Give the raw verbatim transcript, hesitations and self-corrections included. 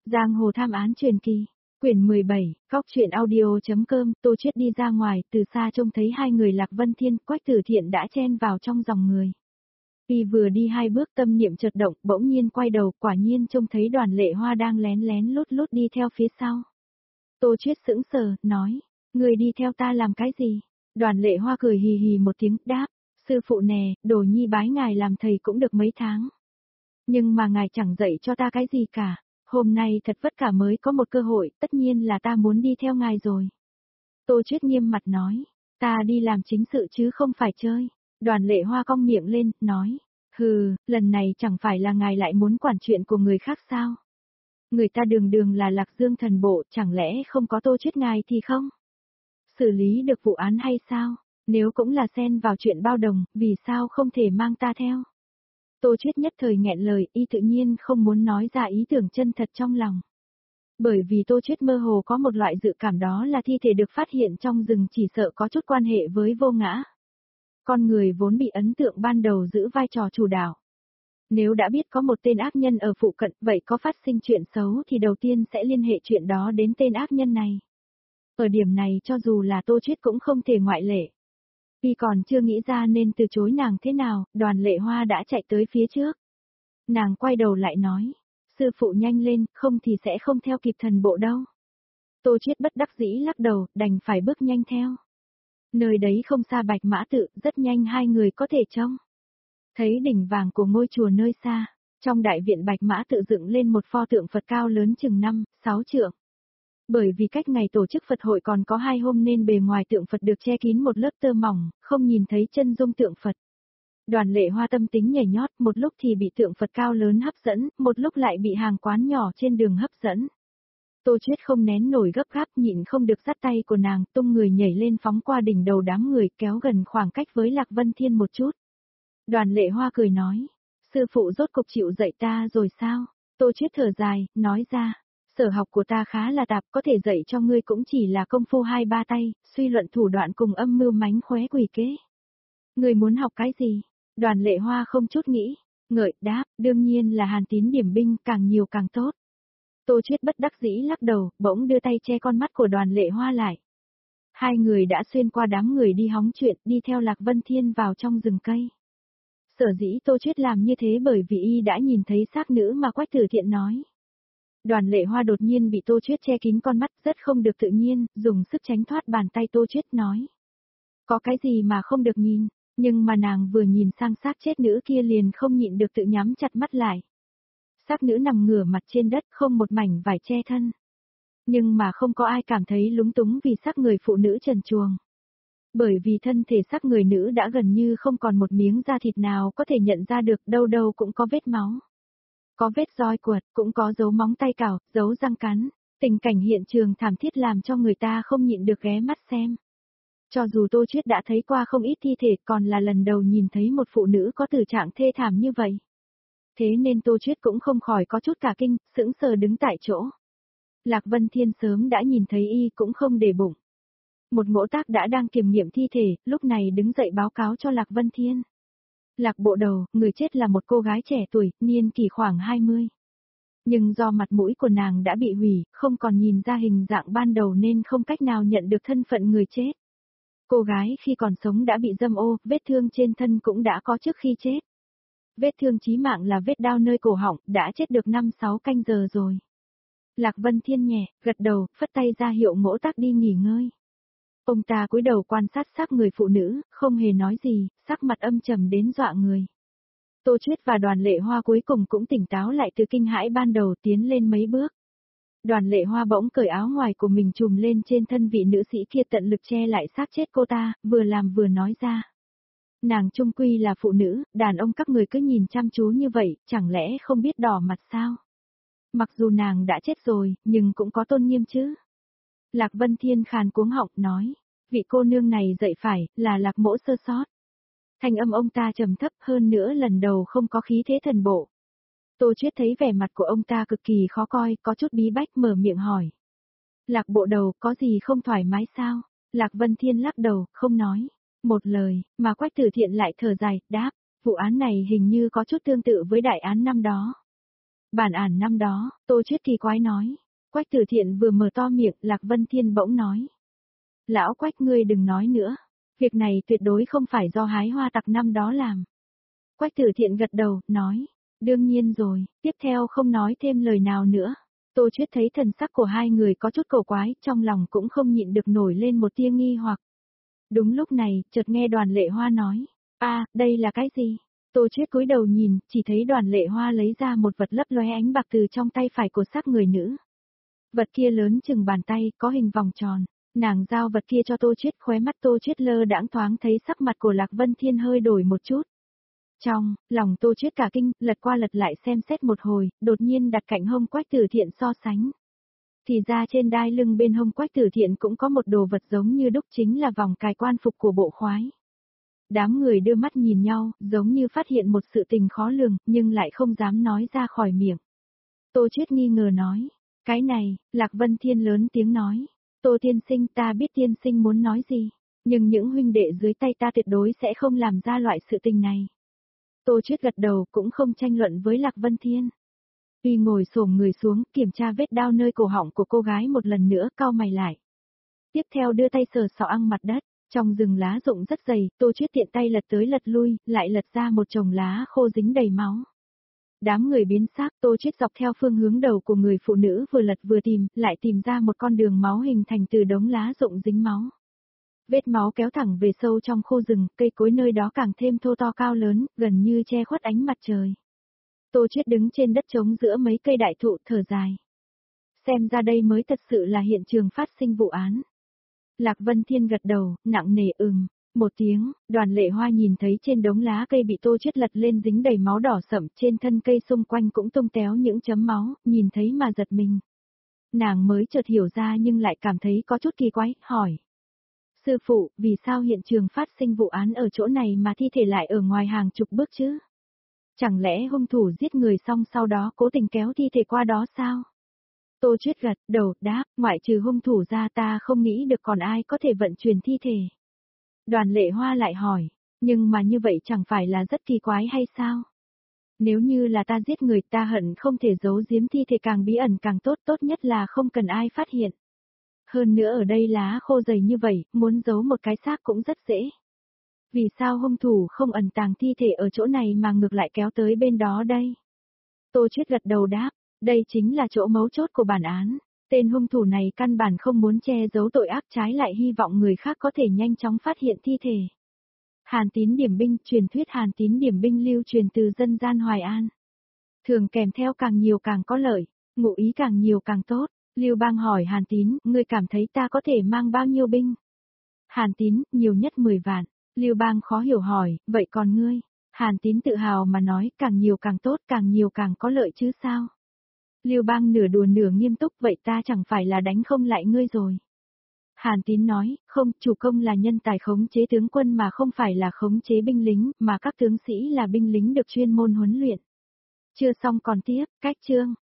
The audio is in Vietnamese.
Giang hồ tham án truyền kỳ, quyển mười bảy, góc truyện audio.com, Tô Chiết đi ra ngoài, từ xa trông thấy hai người Lạc Vân Thiên, Quách Tử Thiện đã chen vào trong dòng người. Y vừa đi hai bước tâm niệm chợt động, bỗng nhiên quay đầu, quả nhiên trông thấy Đoàn Lệ Hoa đang lén lén lút lút đi theo phía sau. Tô Chiết sững sờ, nói, người đi theo ta làm cái gì? Đoàn Lệ Hoa cười hì hì một tiếng, đáp, sư phụ nè, đồ nhi bái ngài làm thầy cũng được mấy tháng. Nhưng mà ngài chẳng dạy cho ta cái gì cả. Hôm nay thật vất cả mới có một cơ hội, tất nhiên là ta muốn đi theo ngài rồi. Tô Chiết nghiêm mặt nói, ta đi làm chính sự chứ không phải chơi. Đoàn Lệ Hoa cong miệng lên, nói, hừ, lần này chẳng phải là ngài lại muốn quản chuyện của người khác sao? Người ta đường đường là Lạc Dương thần bộ, chẳng lẽ không có Tô Chiết ngài thì không? Xử lý được vụ án hay sao? Nếu cũng là xen vào chuyện bao đồng, vì sao không thể mang ta theo? Tô Chiết nhất thời nghẹn lời, y tự nhiên không muốn nói ra ý tưởng chân thật trong lòng. Bởi vì Tô Chiết mơ hồ có một loại dự cảm đó là thi thể được phát hiện trong rừng chỉ sợ có chút quan hệ với Vô Ngã. Con người vốn bị ấn tượng ban đầu giữ vai trò chủ đạo. Nếu đã biết có một tên ác nhân ở phụ cận, vậy có phát sinh chuyện xấu thì đầu tiên sẽ liên hệ chuyện đó đến tên ác nhân này. Ở điểm này cho dù là Tô Chiết cũng không thể ngoại lệ. Y còn chưa nghĩ ra nên từ chối nàng thế nào, Đoàn Lệ Hoa đã chạy tới phía trước. Nàng quay đầu lại nói, sư phụ nhanh lên, không thì sẽ không theo kịp thần bộ đâu. Tô Chiết bất đắc dĩ lắc đầu, đành phải bước nhanh theo. Nơi đấy không xa Bạch Mã Tự, rất nhanh hai người có thể trông. Thấy đỉnh vàng của ngôi chùa nơi xa, trong đại viện Bạch Mã Tự dựng lên một pho tượng Phật cao lớn chừng năm, sáu trượng. Bởi vì cách ngày tổ chức Phật hội còn có hai hôm nên bề ngoài tượng Phật được che kín một lớp tơ mỏng, không nhìn thấy chân dung tượng Phật. Đoàn Lệ Hoa tâm tính nhảy nhót, một lúc thì bị tượng Phật cao lớn hấp dẫn, một lúc lại bị hàng quán nhỏ trên đường hấp dẫn. Tô Chiết không nén nổi gấp gáp, nhịn không được dắt tay của nàng, tung người nhảy lên phóng qua đỉnh đầu đám người, kéo gần khoảng cách với Lạc Vân Thiên một chút. Đoàn Lệ Hoa cười nói, sư phụ rốt cục chịu dạy ta rồi sao? Tô Chiết thở dài, nói ra, sở học của ta khá là tạp, có thể dạy cho ngươi cũng chỉ là công phu hai ba tay, suy luận thủ đoạn cùng âm mưu mánh khóe quỷ kế. Ngươi muốn học cái gì? Đoàn Lệ Hoa không chút nghĩ, ngợi, đáp, đương nhiên là Hàn Tín điểm binh, càng nhiều càng tốt. Tô Chiết bất đắc dĩ lắc đầu, bỗng đưa tay che con mắt của Đoàn Lệ Hoa lại. Hai người đã xuyên qua đám người đi hóng chuyện, đi theo Lạc Vân Thiên vào trong rừng cây. Sở dĩ Tô Chiết làm như thế bởi vì y đã nhìn thấy xác nữ mà Quách Tử Thiện nói. Đoàn Lệ Hoa đột nhiên bị Tô Chiết che kín con mắt, rất không được tự nhiên, dùng sức tránh thoát bàn tay Tô Chiết nói. Có cái gì mà không được nhìn, nhưng mà nàng vừa nhìn sang xác chết nữ kia liền không nhịn được tự nhắm chặt mắt lại. Xác nữ nằm ngửa mặt trên đất, không một mảnh vải che thân. Nhưng mà không có ai cảm thấy lúng túng vì xác người phụ nữ trần truồng. Bởi vì thân thể xác người nữ đã gần như không còn một miếng da thịt nào có thể nhận ra được, đâu đâu cũng có vết máu. Có vết roi quật, cũng có dấu móng tay cào, dấu răng cắn. Tình cảnh hiện trường thảm thiết làm cho người ta không nhịn được ghé mắt xem. Cho dù Tô Chiết đã thấy qua không ít thi thể, còn là lần đầu nhìn thấy một phụ nữ có tử trạng thê thảm như vậy. Thế nên Tô Chiết cũng không khỏi có chút cả kinh, sững sờ đứng tại chỗ. Lạc Vân Thiên sớm đã nhìn thấy y cũng không để bụng. Một ngỗ tác đã đang kiểm nghiệm thi thể, lúc này đứng dậy báo cáo cho Lạc Vân Thiên. Lạc bộ đầu, người chết là một cô gái trẻ tuổi, niên kỷ khoảng hai mươi. Nhưng do mặt mũi của nàng đã bị hủy, không còn nhìn ra hình dạng ban đầu nên không cách nào nhận được thân phận người chết. Cô gái khi còn sống đã bị dâm ô, vết thương trên thân cũng đã có trước khi chết. Vết thương chí mạng là vết đao nơi cổ họng, đã chết được năm sáu canh giờ rồi. Lạc Vân Thiên nhẹ, gật đầu, phất tay ra hiệu Ngỗ Tác đi nghỉ ngơi. Ông ta cúi đầu quan sát xác người phụ nữ, không hề nói gì, sắc mặt âm trầm đến dọa người. Tô Chiết và Đoàn Lệ Hoa cuối cùng cũng tỉnh táo lại từ kinh hãi ban đầu, tiến lên mấy bước. Đoàn Lệ Hoa bỗng cởi áo ngoài của mình trùm lên trên thân vị nữ sĩ kia, tận lực che lại xác chết cô ta, vừa làm vừa nói ra. Nàng chung quy là phụ nữ, đàn ông các người cứ nhìn chăm chú như vậy, chẳng lẽ không biết đỏ mặt sao? Mặc dù nàng đã chết rồi, nhưng cũng có tôn nghiêm chứ. Lạc Vân Thiên khàn cuống họng nói, vị cô nương này dậy phải, là Lạc mỗ sơ sót. Thanh âm ông ta trầm thấp hơn nữa, lần đầu không có khí thế thần bộ. Tô Chiết thấy vẻ mặt của ông ta cực kỳ khó coi, có chút bí bách mở miệng hỏi. Lạc bộ đầu, có gì không thoải mái sao? Lạc Vân Thiên lắc đầu, không nói. Một lời, mà Quách Tử Thiện lại thở dài, đáp, vụ án này hình như có chút tương tự với đại án năm đó. Bản ản năm đó, Tô Chuyết kỳ quái nói. Quách Tử Thiện vừa mở to miệng, Lạc Vân Thiên bỗng nói. Lão Quách ngươi đừng nói nữa. Việc này tuyệt đối không phải do hái hoa tặc năm đó làm. Quách Tử Thiện gật đầu, nói. Đương nhiên rồi, tiếp theo không nói thêm lời nào nữa. Tô Chuyết thấy thần sắc của hai người có chút cổ quái, trong lòng cũng không nhịn được nổi lên một tia nghi hoặc. Đúng lúc này, chợt nghe Đoàn Lệ Hoa nói. A, đây là cái gì? Tô Chuyết cúi đầu nhìn, chỉ thấy Đoàn Lệ Hoa lấy ra một vật lấp lóe ánh bạc từ trong tay phải của xác người nữ. Vật kia lớn chừng bàn tay, có hình vòng tròn. Nàng giao vật kia cho Tô Chuyết, khóe mắt Tô Chuyết lơ đãng thoáng thấy sắc mặt của Lạc Vân Thiên hơi đổi một chút. Trong lòng Tô Chuyết cả kinh, lật qua lật lại xem xét một hồi, đột nhiên đặt cạnh hông Quách Tử Thiện so sánh. Thì ra trên đai lưng bên hông Quách Tử Thiện cũng có một đồ vật giống như đúc, chính là vòng cài quan phục của bộ khoái. Đám người đưa mắt nhìn nhau, giống như phát hiện một sự tình khó lường, nhưng lại không dám nói ra khỏi miệng. Tô Chuyết nghi ngờ nói, cái này, Lạc Vân Thiên lớn tiếng nói, Tô tiên sinh, ta biết tiên sinh muốn nói gì, nhưng những huynh đệ dưới tay ta tuyệt đối sẽ không làm ra loại sự tình này. Tô Chuyết gật đầu, cũng không tranh luận với Lạc Vân Thiên. Tuy ngồi xổm người xuống, kiểm tra vết đao nơi cổ họng của cô gái một lần nữa, cau mày lại. Tiếp theo đưa tay sờ sọ ăn mặt đất, trong rừng lá rụng rất dày, Tô Chuyết tiện tay lật tới lật lui, lại lật ra một chồng lá khô dính đầy máu. Đám người biến sắc, Tô Chuyết dọc theo phương hướng đầu của người phụ nữ vừa lật vừa tìm, lại tìm ra một con đường máu hình thành từ đống lá rụng dính máu. Vết máu kéo thẳng về sâu trong khu rừng, cây cối nơi đó càng thêm thô to cao lớn, gần như che khuất ánh mặt trời. Tô Chuyết đứng trên đất trống giữa mấy cây đại thụ, thở dài. Xem ra đây mới thật sự là hiện trường phát sinh vụ án. Lạc Vân Thiên gật đầu, nặng nề ừm. Một tiếng, Đoàn Lệ Hoa nhìn thấy trên đống lá cây bị Tô Chuyết lật lên dính đầy máu đỏ sậm, trên thân cây xung quanh cũng tung téo những chấm máu, nhìn thấy mà giật mình. Nàng mới chợt hiểu ra nhưng lại cảm thấy có chút kỳ quái, hỏi. Sư phụ, vì sao hiện trường phát sinh vụ án ở chỗ này mà thi thể lại ở ngoài hàng chục bước chứ? Chẳng lẽ hung thủ giết người xong sau đó cố tình kéo thi thể qua đó sao? Tô Chuyết gật đầu, đáp, ngoại trừ hung thủ ra ta không nghĩ được còn ai có thể vận chuyển thi thể. Đoàn Lệ Hoa lại hỏi, nhưng mà như vậy chẳng phải là rất kỳ quái hay sao? Nếu như là ta giết người, ta hận không thể giấu giếm thi thể càng bí ẩn càng tốt, tốt nhất là không cần ai phát hiện. Hơn nữa ở đây lá khô dày như vậy, muốn giấu một cái xác cũng rất dễ. Vì sao hung thủ không ẩn tàng thi thể ở chỗ này mà ngược lại kéo tới bên đó đây? Tô Chuyết gật đầu đáp, đây chính là chỗ mấu chốt của bản án. Tên hung thủ này căn bản không muốn che giấu tội ác, trái lại hy vọng người khác có thể nhanh chóng phát hiện thi thể. Hàn Tín điểm binh, truyền thuyết Hàn Tín điểm binh lưu truyền từ dân gian Hoài An. Thường kèm theo càng nhiều càng có lợi, ngụ ý càng nhiều càng tốt. Lưu Bang hỏi Hàn Tín, ngươi cảm thấy ta có thể mang bao nhiêu binh? Hàn Tín, nhiều nhất mười vạn. Lưu Bang khó hiểu hỏi, vậy còn ngươi? Hàn Tín tự hào mà nói, càng nhiều càng tốt, càng nhiều càng có lợi chứ sao? Lưu Bang nửa đùa nửa nghiêm túc, vậy ta chẳng phải là đánh không lại ngươi rồi. Hàn Tín nói, không, chủ công là nhân tài khống chế tướng quân mà không phải là khống chế binh lính, mà các tướng sĩ là binh lính được chuyên môn huấn luyện. Chưa xong còn tiếp, cách chương.